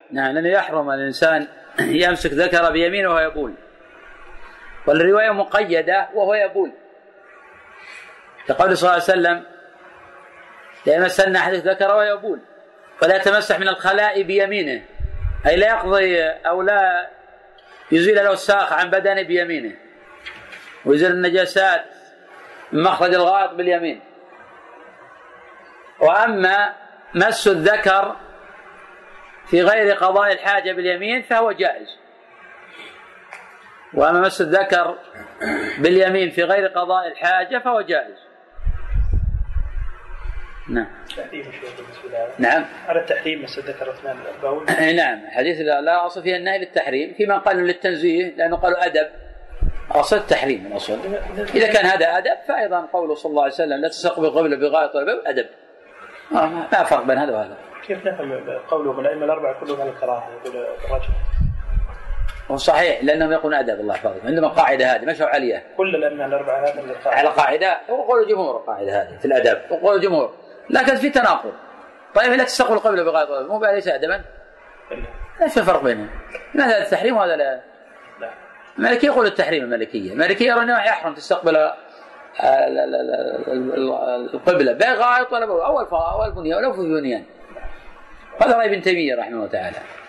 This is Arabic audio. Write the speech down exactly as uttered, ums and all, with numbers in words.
نعم، لأنه يحرم الإنسان يمسك ذكر بيمينه وهو يبول، والرواية مقيدة وهو يبول، كقول صلى الله عليه وسلم: لا يمسن أحدكم ذكره وهو يبول، ولا يتمسح من الخلاء بيمينه، أي لا يقضي أو لا يزيل الأوساخ عن بدنه بيمينه، ويزيل النجاسات من مخرج الغائط باليمين. وأما مس الذكر في غير قضاء الحاجة باليمين فهو جائز، وأما مس الذكر باليمين في غير قضاء الحاجة فهو جائز. نعم. نعم. على التحريم مس الذكر اثناء البول. نعم، حديث لا أصل فيه النهي للتحريم، في من قالوا للتنزيه لأنه قالوا أدب، أصل التحريم من أصل. إذا كان هذا أدب فأيضا قوله صلى الله عليه وسلم: لا تستقبل قبل بغاية البول أدب. آه ما فرق بين هذا وهذا. كيف نفهم قوله من الأئمة الأربعة كلهم على الكراهة يقول الرجل؟ هو صحيح لأنهم يقولون أدب، الله يحفظهم، عندما قاعدة هذه مشوا عليها كل الأئمة الأربعة هذا على قاعدة، وقول الجمهور القاعدة هذه في الأدب، وقول الجمهور، لكن في تناقض. طيب لا تستقبل قبل بغاية البول مو ليس أدبا؟ ايش الفرق بينهم؟ هذا التحريم وهذا لا. المالكية يقول التحريم، المالكية المالكية يرون يحرم تستقبل القبلة بغاية ولا أول أول بنيان ولا في بنيان. هذا رأي ابن تيمية رحمه الله تعالى.